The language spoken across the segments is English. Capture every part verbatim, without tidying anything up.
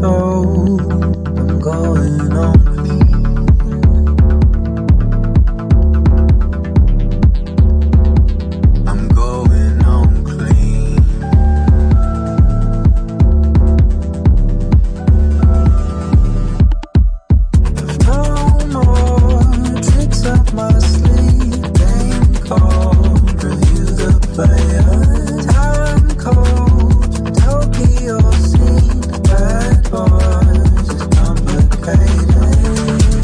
Tokyo scene, bad boys, it's complicated.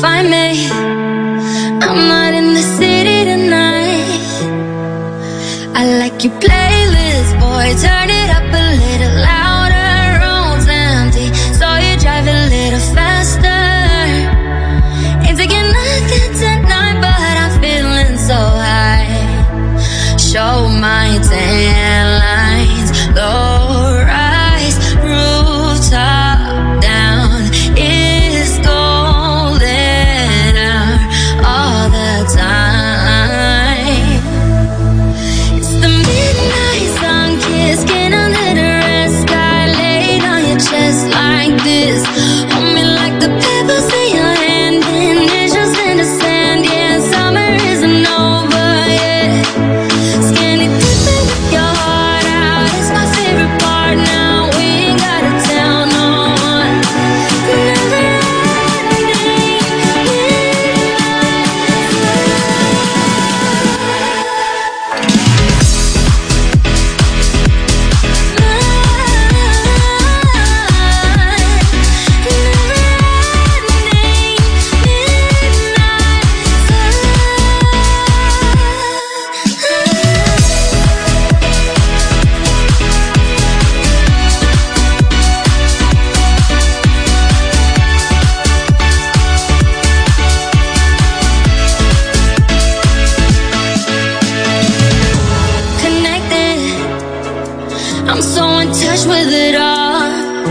find me. I'm not in the city tonight. I like your playlist, boy, turn it up a little louder. Road's empty, so you drive a little faster. Ain't taking nothing tonight, but I'm feeling so high. Show my tan lines, low rise, rooftop down. It's golden hour all the time. It's the midnight sun kiss, skin under the red sky, laid on your chest like this. Hold me like the pebbles in your hand, and it's just in the sand. Yeah, summer isn't over yet. Skinny dipping with your heart out, it's my favorite part now. We ain't gotta tell no one. Never ending connected. I'm so in touch with it all.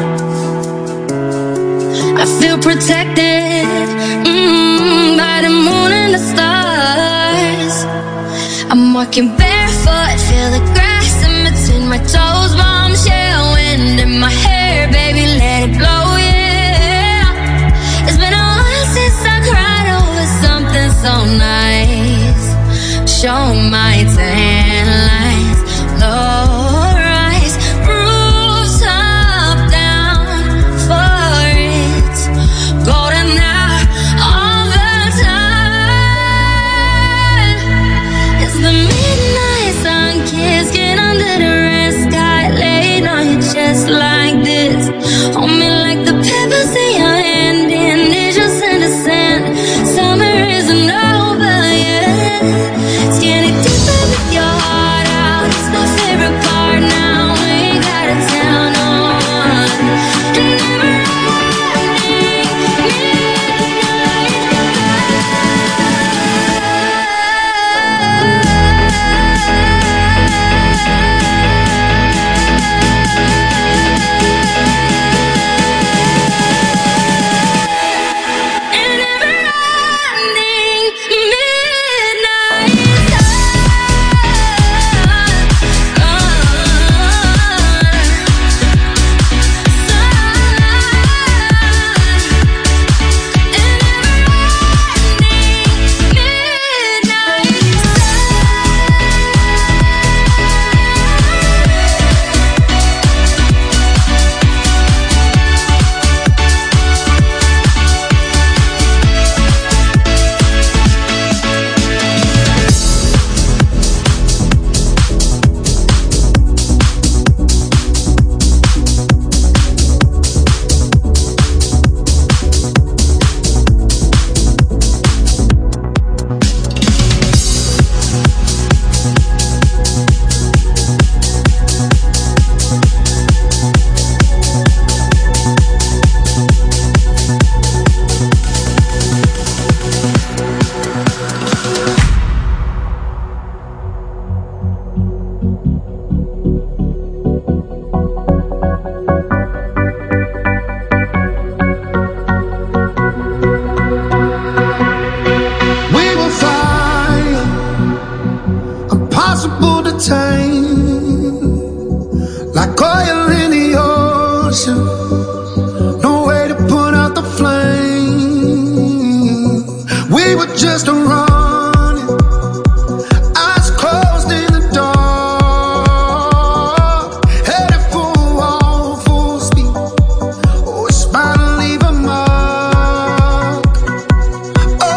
I feel protected mm, by the moon and the stars. I'm walking barefoot, feel the grass in between my toes. Bombshell wind in my hair, baby, let it blow, yeah. It's been a while since I cried over something so nice. Show my tan lines, low rise, rooftop down for it. Golden hour all the time. It's the midnight sun kiss, get under the red sky, laid on your chest like this. Hold me like the pebbles in your hand, and it's just in the sand. Summer isn't over yet. Skinny deeper with your heart out, it's my favorite part now. We ain't gotta tell no one. Never ending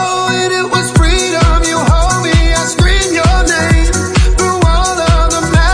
the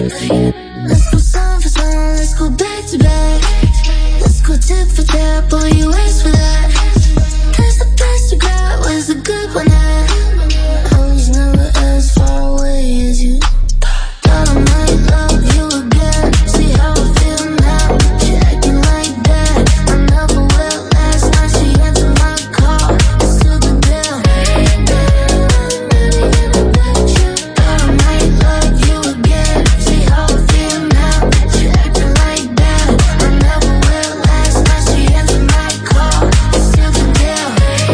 Let's go song for song, let's go back to back. Let's go tip for tap, boy, you asked for that. That's the best you got, where's the good one at? I was never as far away as you. Thought I might love you again. See how I feel now, she acting like that. I never will last night, she answered my call. It's still the deal. Thought I might love you again. See how I feel now, she acting like that. I never will last night, she answered my call. It's still the deal.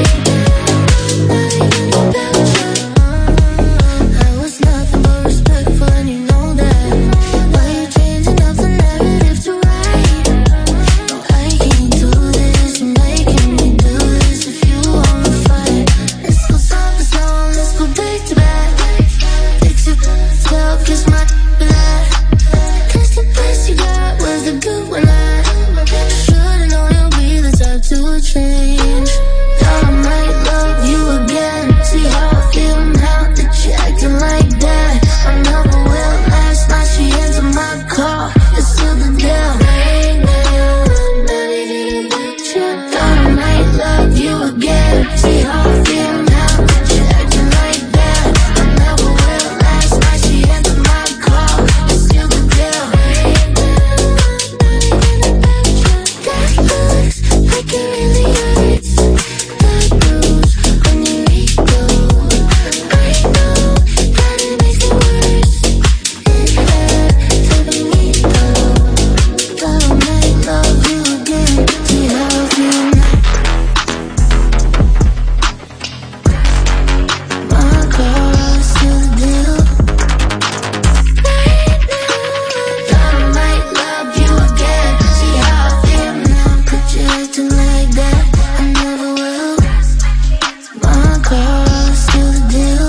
I was nothing but respectful and you know that. Why you changing up the negative to right? No, I can't do this, you're making me do this. If you wanna fight, let's go song for song, let's go back to back. Fix yourself, kiss my back. That's the best you got, where's the good one at? Should've known you'll be the type to change. Thought I might love you again. See how I feel now that you're acting like that. I never will last night, she answered my call. It's still the deal. Thought I might love you again. See how I feel now that you're acting like that. I never will last night, she answered my call. It's still the deal. That looks like it really hurts. That bruise on your ego. I know that it makes it worse. It hurt to be me though. Thought I might love you again. See how I feel now. My call, still the deal. Thought I might love you again. See how I feel now, but you're acting like that. I never will. My call, still the deal.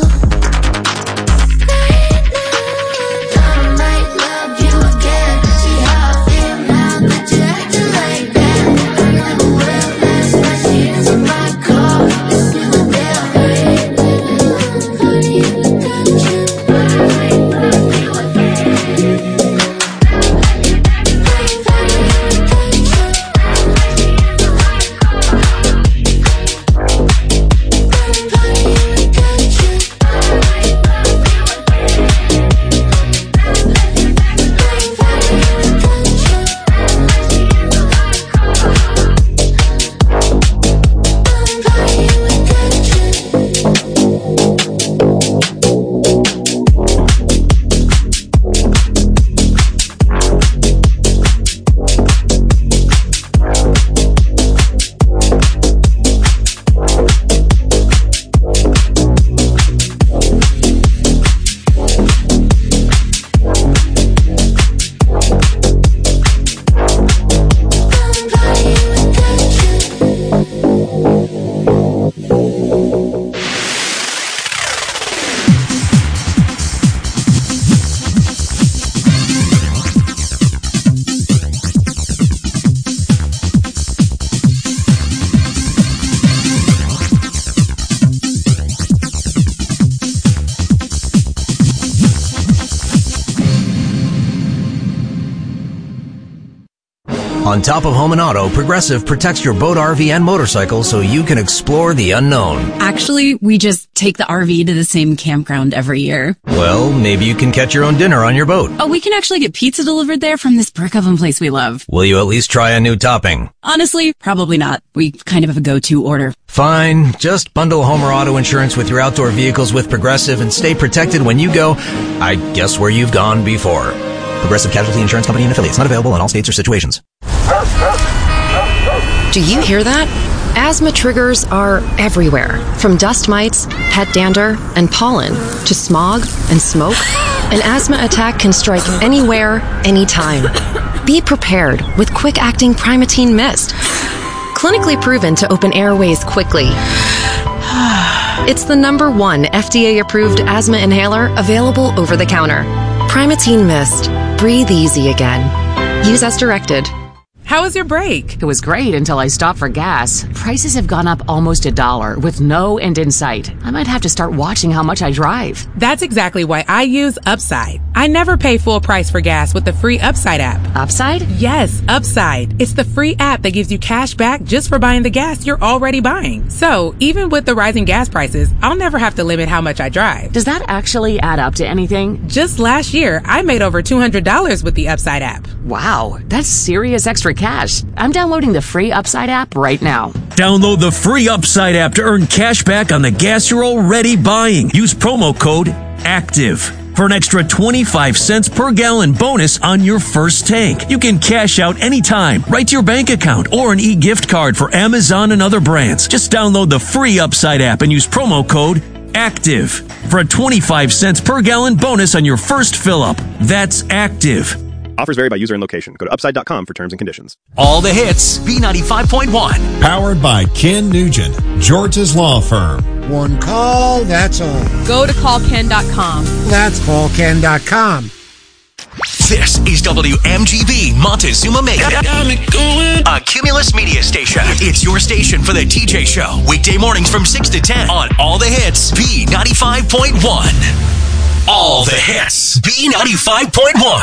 Thought I might love you again. See how I feel now, but you're acting like that. I never will. Last night she answered my call. It's still the deal. Party without you. On top of home and auto, Progressive protects your boat, R V, and motorcycle so you can explore the unknown. Actually, we just take the R V to the same campground every year. Well, maybe you can catch your own dinner on your boat. Oh, we can actually get pizza delivered there from this brick oven place we love. Will you at least try a new topping? Honestly, probably not. We kind of have a go-to order. Fine. Just bundle home or auto insurance with your outdoor vehicles with Progressive and stay protected when you go, I guess, where you've gone before. Progressive Casualty Insurance Company and affiliates. Not available in all states or situations. Do you hear that? Asthma triggers are everywhere, from dust mites, pet dander, and pollen, to smog and smoke. An asthma attack can strike anywhere, anytime. Be prepared with quick-acting Primatene Mist. Clinically proven to open airways quickly. It's the number one F D A-approved asthma inhaler available over the counter. Primatene Mist. Breathe easy again. Use as directed. How was your break? It was great until I stopped for gas. Prices have gone up almost a dollar with no end in sight. I might have to start watching how much I drive. That's exactly why I use Upside. I never pay full price for gas with the free Upside app. Upside? Yes, Upside. It's the free app that gives you cash back just for buying the gas you're already buying. So, even with the rising gas prices, I'll never have to limit how much I drive. Does that actually add up to anything? Just last year, I made over two hundred dollars with the Upside app. Wow, that's serious extra cash. I'm downloading the free Upside app right now. Download the free Upside app to earn cash back on the gas you're already buying. Use promo code ACTIVE for an extra twenty-five cents per gallon bonus on your first tank. You can cash out anytime, right to your bank account, or an e-gift card for Amazon and other brands. Just download the free Upside app and use promo code ACTIVE for a twenty-five cents per gallon bonus on your first fill-up. That's ACTIVE. Offers vary by user and location. Go to upside dot com for terms and conditions. All the hits, B ninety-five point one. Powered by Ken Nugent, George's Law Firm. One call, that's all. Go to call ken dot com. That's call ken dot com. This is W M G B Montezuma Mesa, a Cumulus media station. It's your station for the T J Show. Weekday mornings from six to ten on All the Hits, B ninety-five point one. All the Hits, B ninety-five point one.